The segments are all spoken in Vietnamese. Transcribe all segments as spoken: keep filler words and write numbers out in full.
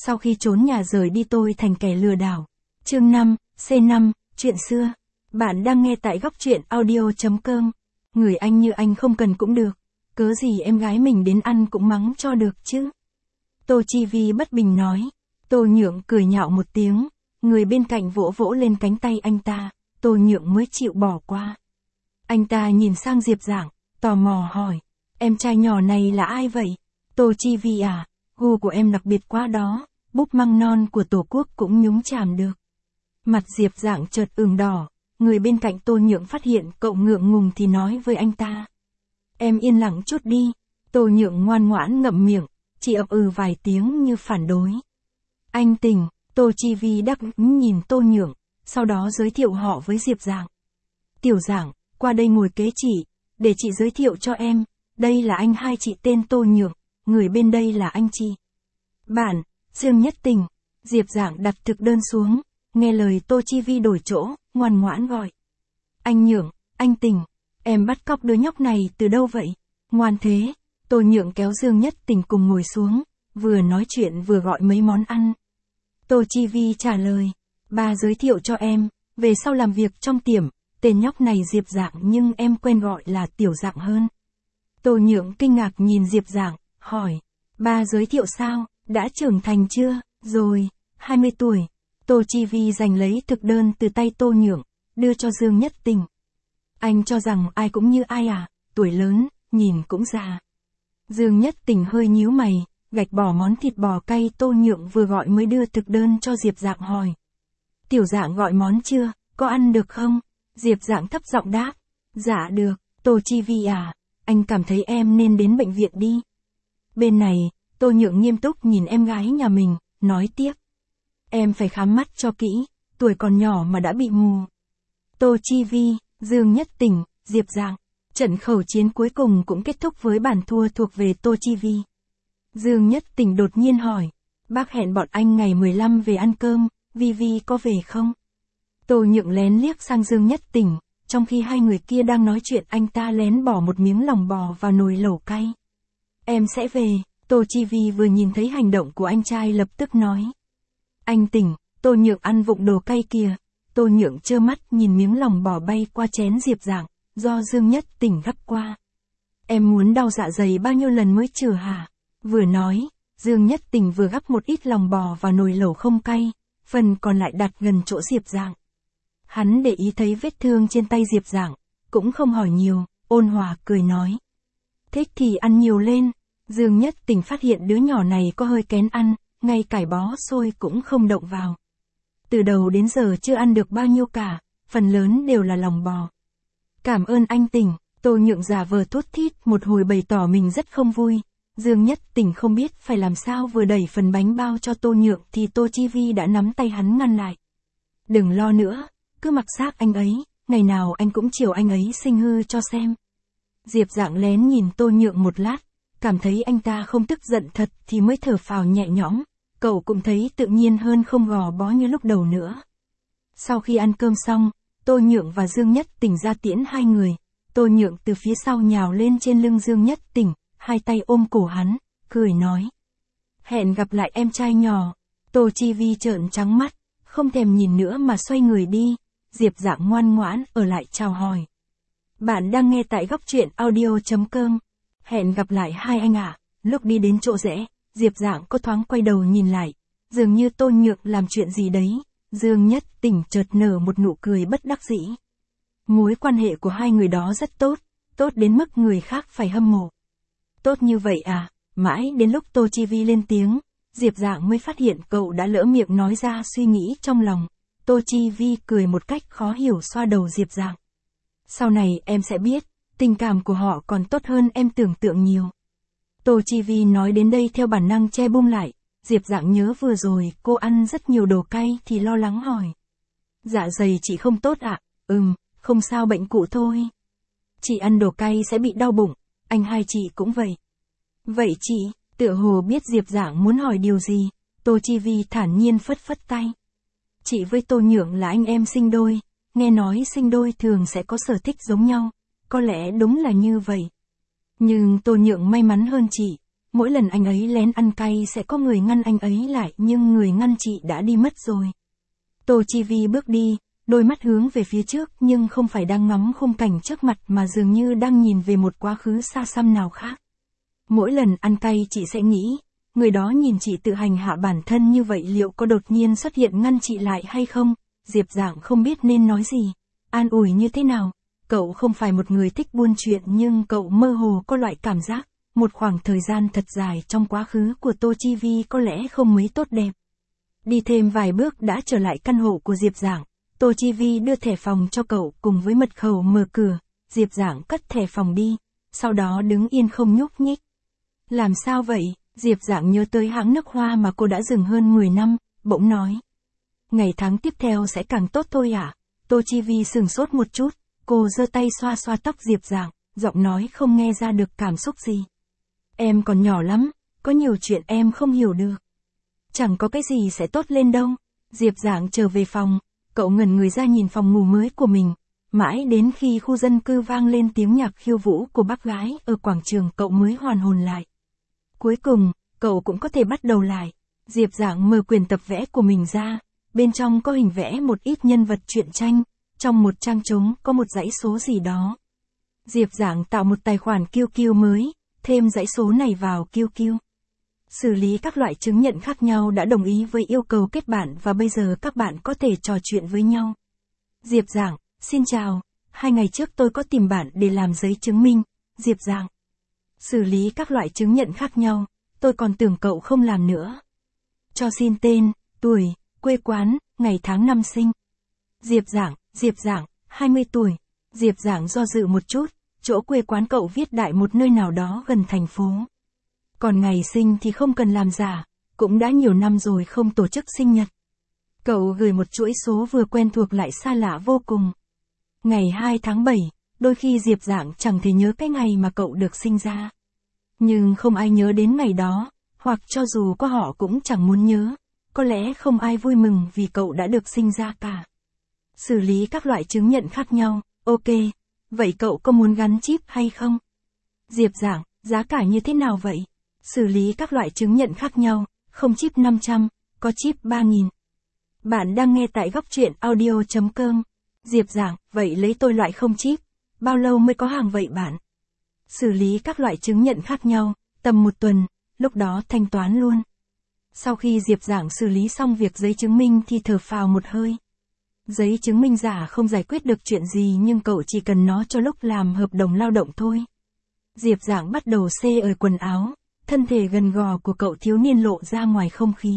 Sau khi trốn nhà rời đi tôi thành kẻ lừa đảo. Chương năm, C năm, chuyện xưa. Bạn đang nghe tại góc truyện audio chấm com. Người anh như anh không cần cũng được. Cớ gì em gái mình đến ăn cũng mắng cho được chứ. Tô Chi Vi bất bình nói. Tô Nhượng cười nhạo một tiếng. Người bên cạnh vỗ vỗ lên cánh tay anh ta. Tô Nhượng mới chịu bỏ qua. Anh ta nhìn sang Diệp Giảng, tò mò hỏi. Em trai nhỏ này là ai vậy? Tô Chi Vi à, gu của em đặc biệt quá đó. Búp măng non của Tổ quốc cũng nhúng chàm được. Mặt Diệp Giảng chợt ửng đỏ. Người bên cạnh Tô Nhượng phát hiện cậu ngượng ngùng thì nói với anh ta. Em yên lặng chút đi. Tô Nhượng ngoan ngoãn ngậm miệng, chỉ ậm ừ vài tiếng như phản đối. Anh Tình, Tô Chi Vi đắc ý nhìn Tô Nhượng, sau đó giới thiệu họ với Diệp Giảng. Tiểu Giảng, qua đây ngồi kế chị, để chị giới thiệu cho em, đây là anh hai chị tên Tô Nhượng, người bên đây là anh chị. Bạn, Dương Nhất Tình. Diệp Giảng đặt thực đơn xuống, nghe lời Tô Chi Vi đổi chỗ, ngoan ngoãn gọi. Anh Nhượng, anh Tình, em bắt cóc đứa nhóc này từ đâu vậy? Ngoan thế. Tô Nhượng kéo Dương Nhất Tình cùng ngồi xuống, vừa nói chuyện vừa gọi mấy món ăn. Tô Chi Vi trả lời, ba giới thiệu cho em, về sau làm việc trong tiệm, tên nhóc này Diệp Giảng nhưng em quen gọi là Tiểu Giảng hơn. Tô Nhượng kinh ngạc nhìn Diệp Giảng, hỏi, ba giới thiệu sao, đã trưởng thành chưa? Rồi, hai mươi tuổi. Tô Chi Vi giành lấy thực đơn từ tay Tô Nhượng, đưa cho Dương Nhất Tình. Anh cho rằng ai cũng như ai à, tuổi lớn, nhìn cũng già. Dương Nhất Tình hơi nhíu mày, gạch bỏ món thịt bò cay Tô Nhượng vừa gọi mới đưa thực đơn cho Diệp Giảng hỏi. Tiểu Giảng gọi món chưa, có ăn được không? Diệp Giảng thấp giọng đáp. Dạ được. Tô Chi Vi à, anh cảm thấy em nên đến bệnh viện đi. Bên này, Tô Nhượng nghiêm túc nhìn em gái nhà mình, nói tiếp. Em phải khám mắt cho kỹ, tuổi còn nhỏ mà đã bị mù. Tô Chi Vi, Dương Nhất Tình, Diệp Giảng. Trận khẩu chiến cuối cùng cũng kết thúc với bàn thua thuộc về Tô Chi Vi. Dương Nhất Tình đột nhiên hỏi. Bác hẹn bọn anh ngày mười lăm về ăn cơm, Vi Vi có về không? Tô Nhượng lén liếc sang Dương Nhất Tình, trong khi hai người kia đang nói chuyện anh ta lén bỏ một miếng lòng bò vào nồi lẩu cay. Em sẽ về. Tô Chi Vi vừa nhìn thấy hành động của anh trai lập tức nói. Anh Tình, Tô Nhượng ăn vụng đồ cay kìa. Tô Nhượng trơ mắt nhìn miếng lòng bò bay qua chén Diệp Giảng, do Dương Nhất Tình gắp qua. Em muốn đau dạ dày bao nhiêu lần mới chừa hả? Vừa nói, Dương Nhất Tình vừa gắp một ít lòng bò vào nồi lẩu không cay, phần còn lại đặt gần chỗ Diệp Giảng. Hắn để ý thấy vết thương trên tay Diệp Giảng, cũng không hỏi nhiều, ôn hòa cười nói. Thích thì ăn nhiều lên. Dương Nhất Tình phát hiện đứa nhỏ này có hơi kén ăn, ngay cải bó xôi cũng không động vào. Từ đầu đến giờ chưa ăn được bao nhiêu cả, phần lớn đều là lòng bò. Cảm ơn anh Tình. Tô Nhượng giả vờ thút thít một hồi bày tỏ mình rất không vui. Dương Nhất Tình không biết phải làm sao, vừa đẩy phần bánh bao cho Tô Nhượng thì Tô Chi Vi đã nắm tay hắn ngăn lại. Đừng lo nữa, cứ mặc xác anh ấy, ngày nào anh cũng chiều anh ấy sinh hư cho xem. Diệp Giảng lén nhìn Tô Nhượng một lát, cảm thấy anh ta không tức giận thật thì mới thở phào nhẹ nhõm, cậu cũng thấy tự nhiên hơn, không gò bó như lúc đầu nữa. Sau khi ăn cơm xong, Tô Nhượng và Dương Nhất Tình ra tiễn hai người. Tô Nhượng từ phía sau nhào lên trên lưng Dương Nhất Tình, hai tay ôm cổ hắn, cười nói. Hẹn gặp lại em trai nhỏ. Tô Chi Vi trợn trắng mắt, không thèm nhìn nữa mà xoay người đi. Diệp Giảng ngoan ngoãn ở lại chào hỏi. Bạn đang nghe tại góc truyện audio chấm com. Hẹn gặp lại hai anh ạ. À. Lúc đi đến chỗ rẽ, Diệp Giảng có thoáng quay đầu nhìn lại, dường như Tô Nhượng làm chuyện gì đấy. Dương Nhất Tình chợt nở một nụ cười bất đắc dĩ. Mối quan hệ của hai người đó rất tốt, tốt đến mức người khác phải hâm mộ. Tốt như vậy à? Mãi đến lúc Tô Chi Vi lên tiếng, Diệp Giảng mới phát hiện cậu đã lỡ miệng nói ra suy nghĩ trong lòng. Tô Chi Vi cười một cách khó hiểu xoa đầu Diệp Giảng. Sau này em sẽ biết, tình cảm của họ còn tốt hơn em tưởng tượng nhiều. Tô Chi Vi nói đến đây theo bản năng che bung lại. Diệp Giảng nhớ vừa rồi cô ăn rất nhiều đồ cay thì lo lắng hỏi. Dạ dày chị không tốt ạ? À? Ừm, không sao, bệnh cũ thôi. Chị ăn đồ cay sẽ bị đau bụng, anh hai chị cũng vậy. Vậy chị, tựa hồ biết Diệp Giảng muốn hỏi điều gì, Tô Chi Vi thản nhiên phất phất tay. Chị với Tô Nhượng là anh em sinh đôi, nghe nói sinh đôi thường sẽ có sở thích giống nhau, có lẽ đúng là như vậy. Nhưng Tô Nhượng may mắn hơn chị, Mỗi lần anh ấy lén ăn cay sẽ có người ngăn anh ấy lại, nhưng người ngăn chị đã đi mất rồi. Tô Chi Vi bước đi, đôi mắt hướng về phía trước nhưng không phải đang ngắm khung cảnh trước mặt mà dường như đang nhìn về một quá khứ xa xăm nào khác. Mỗi lần ăn cay chị sẽ nghĩ, người đó nhìn chị tự hành hạ bản thân như vậy liệu có đột nhiên xuất hiện ngăn chị lại hay không? Diệp Giảng không biết nên nói gì, an ủi như thế nào. Cậu không phải một người thích buôn chuyện nhưng cậu mơ hồ có loại cảm giác, một khoảng thời gian thật dài trong quá khứ của Tô Chi Vi có lẽ không mấy tốt đẹp. Đi thêm vài bước đã trở lại căn hộ của Diệp Giảng. Tô Chi Vi đưa thẻ phòng cho cậu cùng với mật khẩu mở cửa. Diệp Giảng cất thẻ phòng đi, sau đó đứng yên không nhúc nhích. Làm sao vậy? Diệp Giảng nhớ tới hãng nước hoa mà cô đã dừng hơn mười năm, bỗng nói. Ngày tháng tiếp theo sẽ càng tốt thôi à? Tô Chi Vi sửng sốt một chút, cô giơ tay xoa xoa tóc Diệp Giảng, giọng nói không nghe ra được cảm xúc gì. Em còn nhỏ lắm, có nhiều chuyện em không hiểu được. Chẳng có cái gì sẽ tốt lên đâu. Diệp Giảng trở về phòng, cậu ngẩn người ra nhìn phòng ngủ mới của mình. Mãi đến khi khu dân cư vang lên tiếng nhạc khiêu vũ của bác gái ở quảng trường cậu mới hoàn hồn lại. Cuối cùng, cậu cũng có thể bắt đầu lại. Diệp Giảng mở quyển tập vẽ của mình ra, bên trong có hình vẽ một ít nhân vật truyện tranh, trong một trang trống có một dãy số gì đó. Diệp Giảng tạo một tài khoản Q Q mới, thêm dãy số này vào Q Q. Xử lý các loại chứng nhận khác nhau đã đồng ý với yêu cầu kết bạn và bây giờ các bạn có thể trò chuyện với nhau. Diệp Giảng, xin chào, hai ngày trước tôi có tìm bạn để làm giấy chứng minh. Diệp Giảng, xử lý các loại chứng nhận khác nhau, tôi còn tưởng cậu không làm nữa. Cho xin tên, tuổi, quê quán, ngày tháng năm sinh. Diệp Giảng, Diệp Giảng, hai mươi tuổi. Diệp Giảng do dự một chút, chỗ quê quán cậu viết đại một nơi nào đó gần thành phố. Còn ngày sinh thì không cần làm giả, cũng đã nhiều năm rồi không tổ chức sinh nhật. Cậu gửi một chuỗi số vừa quen thuộc lại xa lạ vô cùng. Ngày hai tháng bảy, đôi khi Diệp Giảng chẳng thể nhớ cái ngày mà cậu được sinh ra. Nhưng không ai nhớ đến ngày đó, hoặc cho dù có họ cũng chẳng muốn nhớ. Có lẽ không ai vui mừng vì cậu đã được sinh ra cả. Xử lý các loại chứng nhận khác nhau, ok. Vậy cậu có muốn gắn chip hay không? Diệp Giảng, giá cả như thế nào vậy? Xử lý các loại chứng nhận khác nhau, không chip năm trăm, có chip ba nghìn. Bạn đang nghe tại góc truyện audio chấm com. Diệp Giảng, vậy lấy tôi loại không chip. Bao lâu mới có hàng vậy bạn? Xử lý các loại chứng nhận khác nhau, tầm một tuần, lúc đó thanh toán luôn. Sau khi Diệp Giảng xử lý xong việc giấy chứng minh thì thở phào một hơi. Giấy chứng minh giả không giải quyết được chuyện gì nhưng cậu chỉ cần nó cho lúc làm hợp đồng lao động thôi. Diệp Giảng bắt đầu xê ởi quần áo, thân thể gần gò của cậu thiếu niên lộ ra ngoài không khí.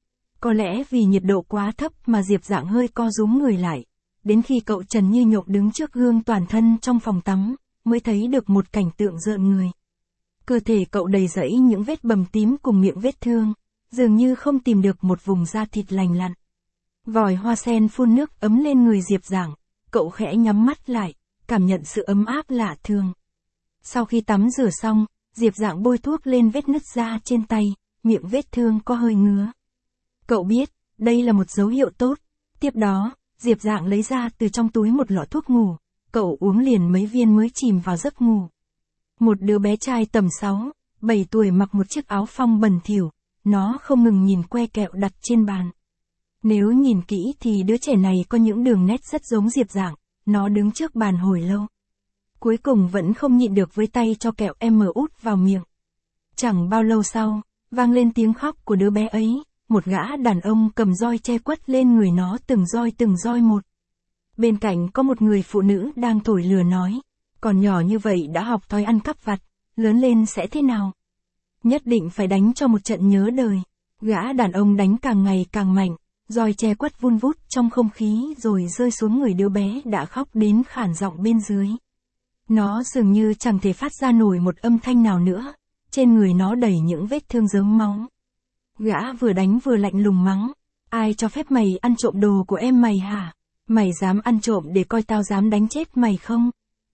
Có lẽ vì nhiệt độ quá thấp mà Diệp Giảng hơi co rúm người lại. Đến khi cậu trần như nhộng đứng trước gương toàn thân trong phòng tắm, mới thấy được một cảnh tượng rợn người. Cơ thể cậu đầy rẫy những vết bầm tím cùng miệng vết thương, dường như không tìm được một vùng da thịt lành lặn. Vòi hoa sen phun nước ấm lên người Diệp Giảng, cậu khẽ nhắm mắt lại, cảm nhận sự ấm áp lạ thường. Sau khi tắm rửa xong, Diệp Giảng bôi thuốc lên vết nứt da trên tay, miệng vết thương có hơi ngứa. Cậu biết, đây là một dấu hiệu tốt. Tiếp đó, Diệp Giảng lấy ra từ trong túi một lọ thuốc ngủ, cậu uống liền mấy viên mới chìm vào giấc ngủ. Một đứa bé trai tầm sáu, bảy tuổi mặc một chiếc áo phông bẩn thỉu, nó không ngừng nhìn que kẹo đặt trên bàn. Nếu nhìn kỹ thì đứa trẻ này có những đường nét rất giống Diệp Giảng, nó đứng trước bàn hồi lâu. Cuối cùng vẫn không nhịn được với tay cho kẹo em út vào miệng. Chẳng bao lâu sau, vang lên tiếng khóc của đứa bé ấy, một gã đàn ông cầm roi che quất lên người nó từng roi từng roi một. Bên cạnh có một người phụ nữ đang thổi lửa nói, còn nhỏ như vậy đã học thói ăn cắp vặt, lớn lên sẽ thế nào? Nhất định phải đánh cho một trận nhớ đời. Gã đàn ông đánh càng ngày càng mạnh, roi che quất vun vút trong không khí rồi rơi xuống người đứa bé đã khóc đến khản giọng bên dưới. Nó dường như chẳng thể phát ra nổi một âm thanh nào nữa, trên người nó đầy những vết thương rớm máu. Gã vừa đánh vừa lạnh lùng mắng, ai cho phép mày ăn trộm đồ của em mày hả? Mày dám ăn trộm để coi tao dám đánh chết mày không?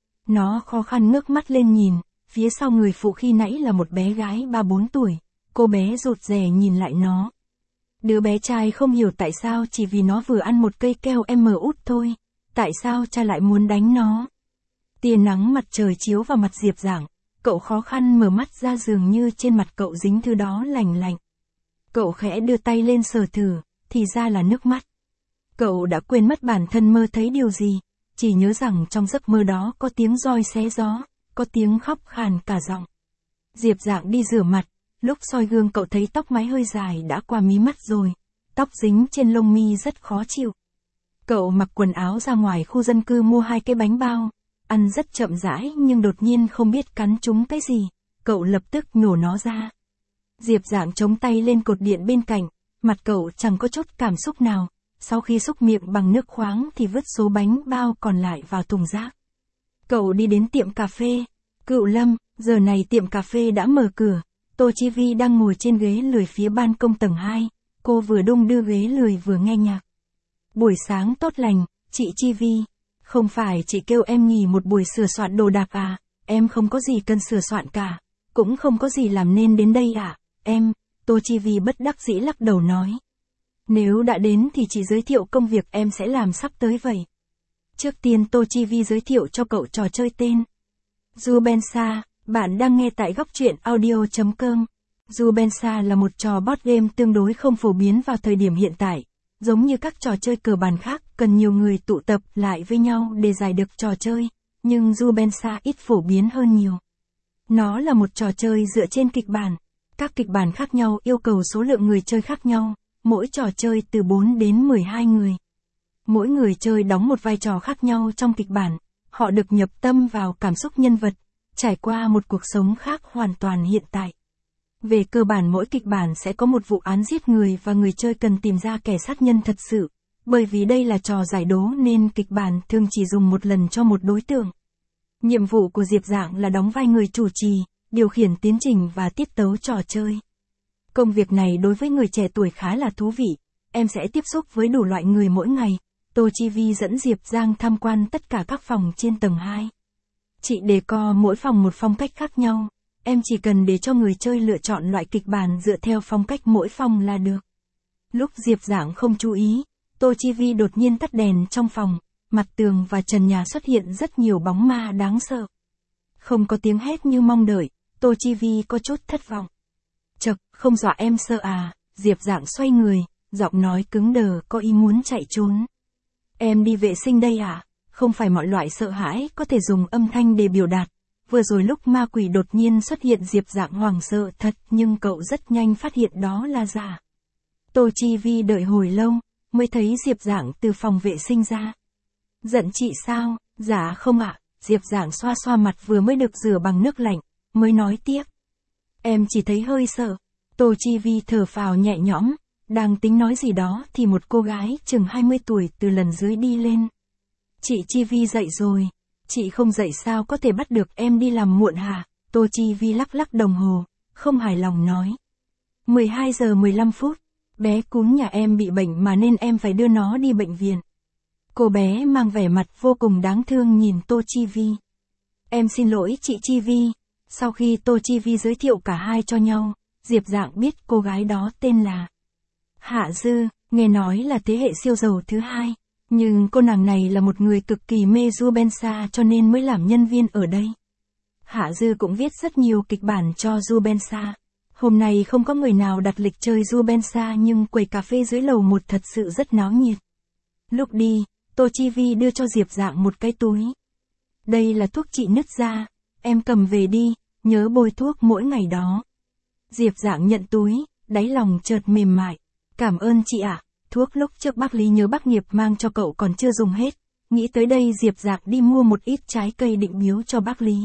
Nó khó khăn ngước mắt lên nhìn, phía sau người phụ khi nãy là một bé gái ba bốn tuổi, cô bé rụt rè nhìn lại nó. Đứa bé trai không hiểu tại sao chỉ vì nó vừa ăn một cây keo em út thôi, tại sao cha lại muốn đánh nó. Tia nắng mặt trời chiếu vào mặt Diệp Giảng, Cậu khó khăn mở mắt ra, dường như trên mặt cậu dính thứ đó lành lạnh. Cậu khẽ đưa tay lên sờ thử, thì ra là nước mắt. Cậu đã quên mất bản thân mơ thấy điều gì, chỉ nhớ rằng trong giấc mơ đó có tiếng roi xé gió, có tiếng khóc khàn cả giọng. Diệp Dạng đi rửa mặt, lúc soi gương cậu thấy tóc mái hơi dài đã qua mí mắt rồi, tóc dính trên lông mi rất khó chịu. Cậu mặc quần áo ra ngoài khu dân cư mua hai cái bánh bao, ăn rất chậm rãi nhưng đột nhiên không biết cắn trúng cái gì, cậu lập tức nhổ nó ra. Diệp Dạng chống tay lên cột điện bên cạnh, mặt cậu chẳng có chút cảm xúc nào, sau khi xúc miệng bằng nước khoáng thì vứt số bánh bao còn lại vào thùng rác. Cậu đi đến tiệm cà phê. Cựu Lâm, giờ này tiệm cà phê đã mở cửa, Tô Chi Vi đang ngồi trên ghế lười phía ban công tầng hai, cô vừa đung đưa ghế lười vừa nghe nhạc. Buổi sáng tốt lành, chị Chi Vi. Không phải chị kêu em nghỉ một buổi sửa soạn đồ đạc à, em không có gì cần sửa soạn cả, cũng không có gì làm nên đến đây à, em, Tô Chi Vi bất đắc dĩ lắc đầu nói. Nếu đã đến thì chị giới thiệu công việc em sẽ làm sắp tới vậy. Trước tiên Tô Chi Vi giới thiệu cho cậu trò chơi tên Jubensa, bạn đang nghe tại góc truyện audio chấm com. Jubensa là một trò board game tương đối không phổ biến vào thời điểm hiện tại. Giống như các trò chơi cờ bàn khác, cần nhiều người tụ tập lại với nhau để giải được trò chơi, nhưng Jubensa ít phổ biến hơn nhiều. Nó là một trò chơi dựa trên kịch bản. Các kịch bản khác nhau yêu cầu số lượng người chơi khác nhau, mỗi trò chơi từ bốn đến mười hai người. Mỗi người chơi đóng một vai trò khác nhau trong kịch bản, họ được nhập tâm vào cảm xúc nhân vật, trải qua một cuộc sống khác hoàn toàn hiện tại. Về cơ bản mỗi kịch bản sẽ có một vụ án giết người và người chơi cần tìm ra kẻ sát nhân thật sự. Bởi vì đây là trò giải đố nên kịch bản thường chỉ dùng một lần cho một đối tượng. Nhiệm vụ của Diệp Dạng là đóng vai người chủ trì, điều khiển tiến trình và tiết tấu trò chơi. Công việc này đối với người trẻ tuổi khá là thú vị, em sẽ tiếp xúc với đủ loại người mỗi ngày. Tô Chi Vi dẫn Diệp Giang tham quan tất cả các phòng trên tầng hai. Chị decor mỗi phòng một phong cách khác nhau, em chỉ cần để cho người chơi lựa chọn loại kịch bản dựa theo phong cách mỗi phòng là được. Lúc Diệp Giang không chú ý, Tô Chi Vi đột nhiên tắt đèn trong phòng, mặt tường và trần nhà xuất hiện rất nhiều bóng ma đáng sợ. Không có tiếng hét như mong đợi, Tô Chi Vi có chút thất vọng. Chậc, không dọa em sợ à, Diệp Giang xoay người, giọng nói cứng đờ có ý muốn chạy trốn. Em đi vệ sinh đây à, không phải mọi loại sợ hãi có thể dùng âm thanh để biểu đạt. Vừa rồi lúc ma quỷ đột nhiên xuất hiện Diệp Dạng hoảng sợ thật nhưng cậu rất nhanh phát hiện đó là giả. Tô Chi Vi đợi hồi lâu, mới thấy Diệp Dạng từ phòng vệ sinh ra. Giận chị sao, dạ không ạ, Diệp Dạng xoa xoa mặt vừa mới được rửa bằng nước lạnh, mới nói tiếp. Em chỉ thấy hơi sợ. Tô Chi Vi thở phào nhẹ nhõm, đang tính nói gì đó thì một cô gái chừng hai mươi tuổi từ lần dưới đi lên. Chị Chi Vi dậy rồi. Chị không dậy sao có thể bắt được em đi làm muộn hả? Tô Chi Vi lắc lắc đồng hồ, không hài lòng nói. mười hai giờ mười lăm phút, bé cún nhà em bị bệnh mà nên em phải đưa nó đi bệnh viện. Cô bé mang vẻ mặt vô cùng đáng thương nhìn Tô Chi Vi. Em xin lỗi chị Chi Vi. Sau khi Tô Chi Vi giới thiệu cả hai cho nhau, Diệp Dạng biết cô gái đó tên là Hạ Dư, nghe nói là thế hệ siêu giàu thứ hai. Nhưng cô nàng này là một người cực kỳ mê Jubensa cho nên mới làm nhân viên ở đây. Hạ Dư cũng viết rất nhiều kịch bản cho Jubensa. Hôm nay không có người nào đặt lịch chơi Jubensa nhưng quầy cà phê dưới lầu một thật sự rất náo nhiệt. Lúc đi, Tô Chi Vi đưa cho Diệp Dạng một cái túi. Đây là thuốc trị nứt da, em cầm về đi, nhớ bôi thuốc mỗi ngày đó. Diệp Dạng nhận túi, đáy lòng chợt mềm mại. Cảm ơn chị ạ. Thuốc lúc trước bác Lý nhớ bác Nghiệp mang cho cậu còn chưa dùng hết. Nghĩ tới đây Diệp Dạng đi mua một ít trái cây định biếu cho bác Lý.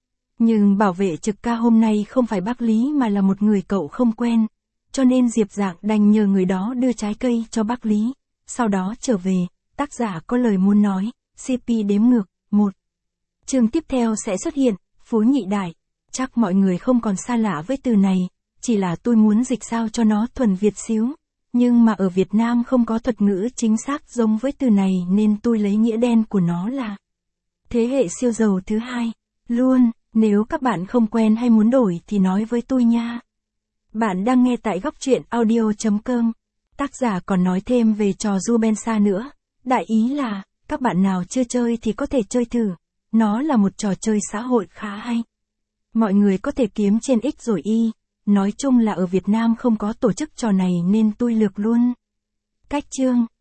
Nhưng bảo vệ trực ca hôm nay không phải bác Lý mà là một người cậu không quen. Cho nên Diệp Dạng đành nhờ người đó đưa trái cây cho bác Lý. Sau đó trở về, tác giả có lời muốn nói, xê pê đếm ngược, một. Chương tiếp theo sẽ xuất hiện, Phú Nhị Đại. Chắc mọi người không còn xa lạ với từ này, chỉ là tôi muốn dịch sao cho nó thuần Việt xíu. Nhưng mà ở Việt Nam không có thuật ngữ chính xác giống với từ này nên tôi lấy nghĩa đen của nó là thế hệ siêu giàu thứ hai. Luôn, nếu các bạn không quen hay muốn đổi thì nói với tôi nha. Bạn đang nghe tại góc truyện audio chấm com. Tác giả còn nói thêm về trò Jubensa nữa. Đại ý là, các bạn nào chưa chơi thì có thể chơi thử. Nó là một trò chơi xã hội khá hay. Mọi người có thể kiếm trên X rồi Y. Nói chung là ở Việt Nam không có tổ chức trò này nên tôi lược luôn. Cách chương